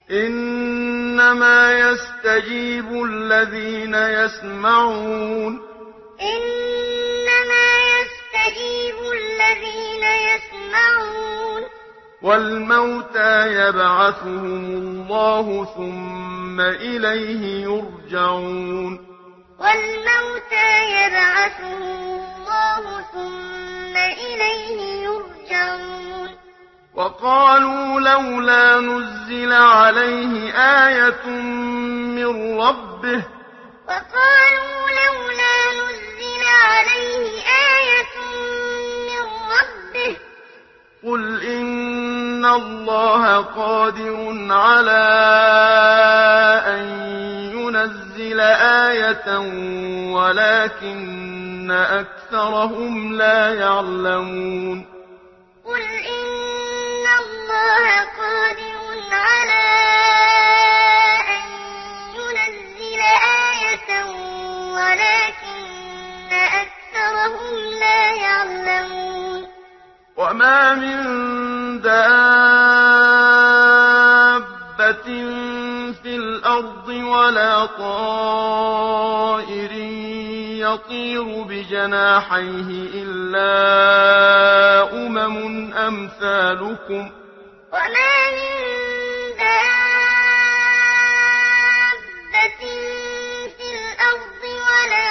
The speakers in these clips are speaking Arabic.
إنما يستجيب الذين يسمعون. إنما يستجيب الذين يسمعون. والموتى يبعثهم الله ثم إليه يرجعون. والموتى يبعثهم الله ثم إليه يرجعون. وقالوا لولا نزل عليه آية من ربه. وقالوا لولا نزل عليه آية من ربه. قل إن الله قادر على أن ينزل آية ولكن أكثرهم لا يعلمون. قل إن الله قادر على أن ينزل آية ولكن أكثرهم لا يعلمون. وما من دابة في الأرض ولا طائر يطير بجناحيه إلا أمم أمثالكم. وما من دابة في الأرض ولا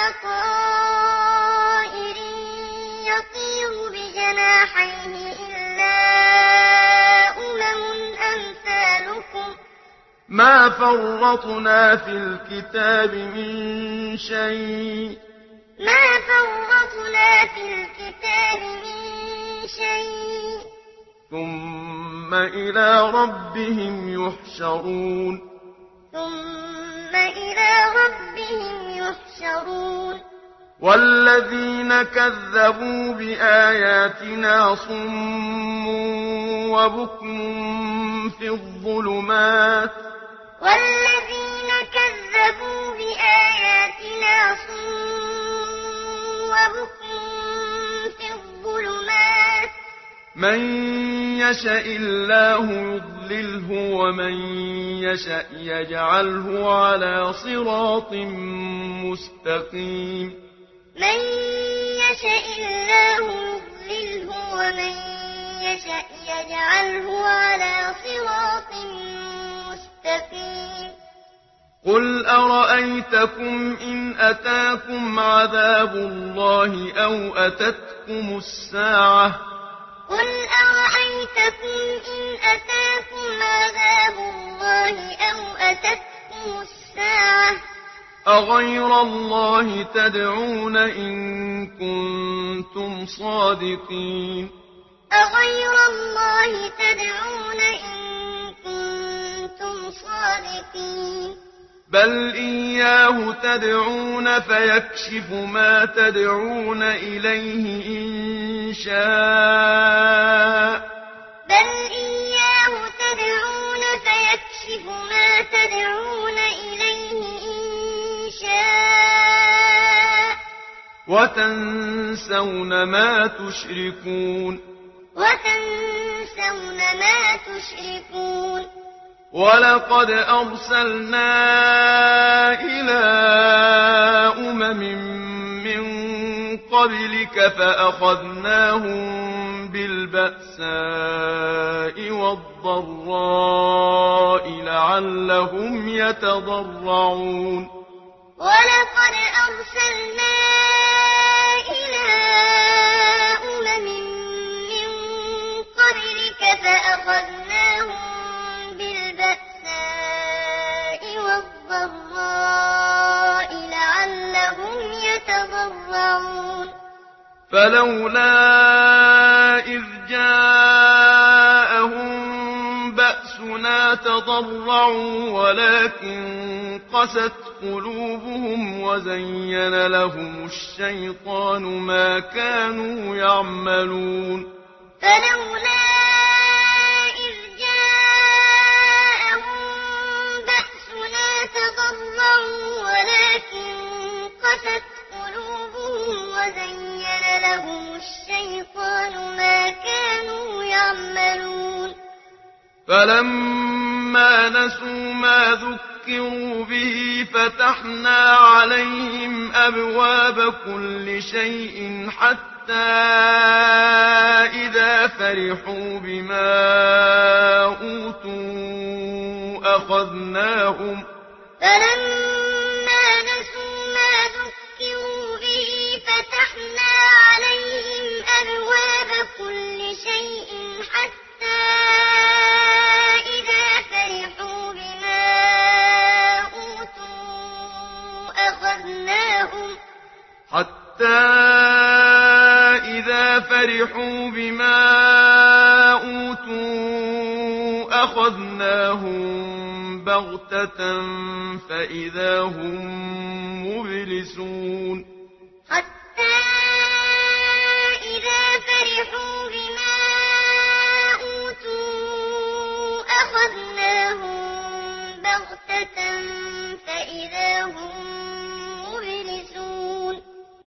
طائر يطير بجناحيه إلا أمم أمثالكم. ما فرطنا في الكتاب من شيء. ما فرطنا في الكتاب من شيء. ثم إلى ربهم يحشرون. ثم إلى ربهم يحشرون. والذين كذبوا بآياتنا صم وبكم في الظلمات. والذين كذبوا بآياتنا صم وبكم في الظلمات. من يشاء الله يضلله ومن يشاء يجعله على صراط مستقيم. من يشاء الله يضلله ومن يشاء يجعله على صراط مستقيم. قل أرأيتكم إن أتاكم عذاب الله أو أتتكم الساعة. قل أرأيتكم إن أتاكم عذاب الله أو أتتكم الساعة أغير الله تدعون إن كنتم صادقين. أغير الله تدعون إن كنتم صادقين. بل إياه تدعون فيكشف ما تدعون إليه إن شاء. بل إياه تدعون فيكشف ما تدعون إليه إن شاء. وتنسون ما تشركون. وتنسون ما تشركون. ولقد أرسلنا إلى أمم من قبلك فأخذناهم بالبأساء والضراء لعلهم يتضرعون. ولقد أرسلنا إلى أمم من قبلك فأخذناهم بالبأساء والضراء لعلهم يتضرعون. فلولا إذ جاءهم بأسنا تضرعوا ولكن قست قلوبهم وزين لهم الشيطان ما كانوا يعملون. فلولا إذ جاءهم بأسنا تضرعوا ولكن قست قلوبهم وزين لهم الشيطان ما كانوا يعملون. فلما فلما نسوا ما ذكروا به فتحنا عليهم أبواب كل شيء حتى إذا فرحوا بما أوتوا أخذناهم فلما نسوا ما ذكروا به فتحنا عليهم أبواب كل شيء حتى إذا فرحوا بما أوتوا أخذناهم بغتة فإذا هم مبلسون حتى إذا فرحوا بما أوتوا أخذناهم بغتة